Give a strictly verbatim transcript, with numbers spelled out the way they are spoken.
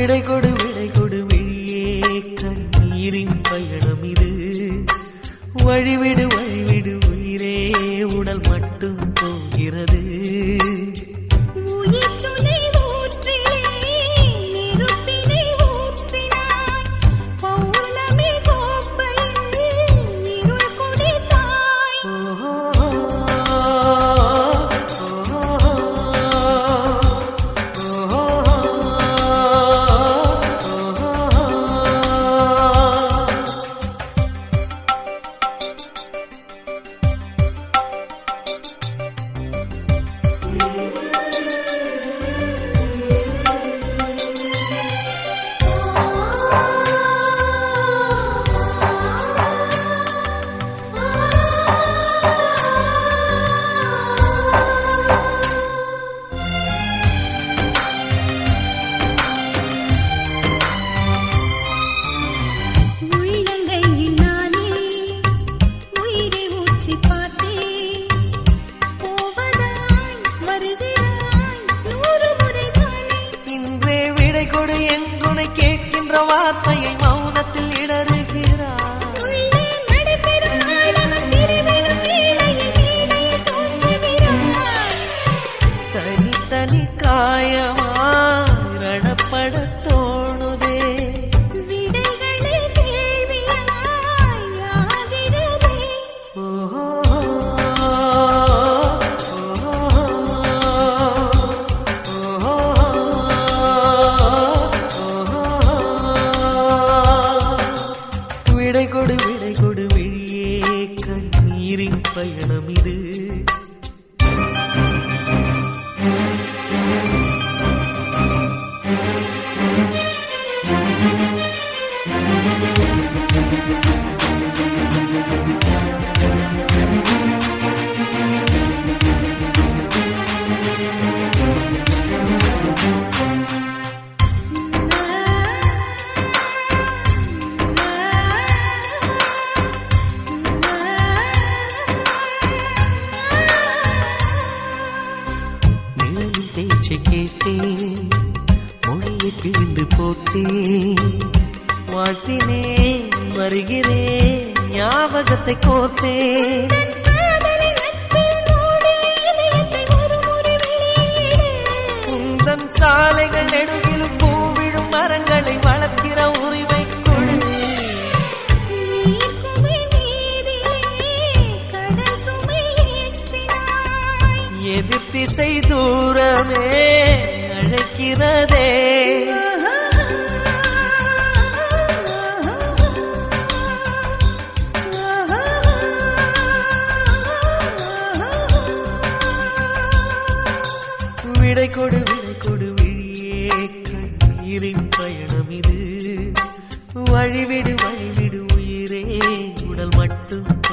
விடை கொடு விடை கொடு விழியே கண்ணீரின் பயணம் இது வழிவிடு வழிவிடு உயிரே உடல் மட்டும் போகிறது கேட்கின்ற வார்த்தையை மௌனத்தில் இடறுகிறார் தனி தனி காயமாய் ரணப்பட தோணுதே விடை கொடு விடை கொடு விழியே கண்ணீரின் பயணம் இது பேச்சை கேட்டேன் மொழியை பிழிந்து போட்டேன் வாழ்த்தினேன் வருகிறேன் ஞாபகத்தை கோர்த்தேன் உந்தன் சாலைகள் நெடுகிலும் பூவிடும் மரங்களை வளர்க்கிற உரிமை கொடு எதிர் திசை தூரமே அழைக்கிறதே விடை கொடு விடை கொடு விழியே கண்ணீரின் பயணம் இது வழிவிடு வழிவிடு உயிரே உடல் மட்டும்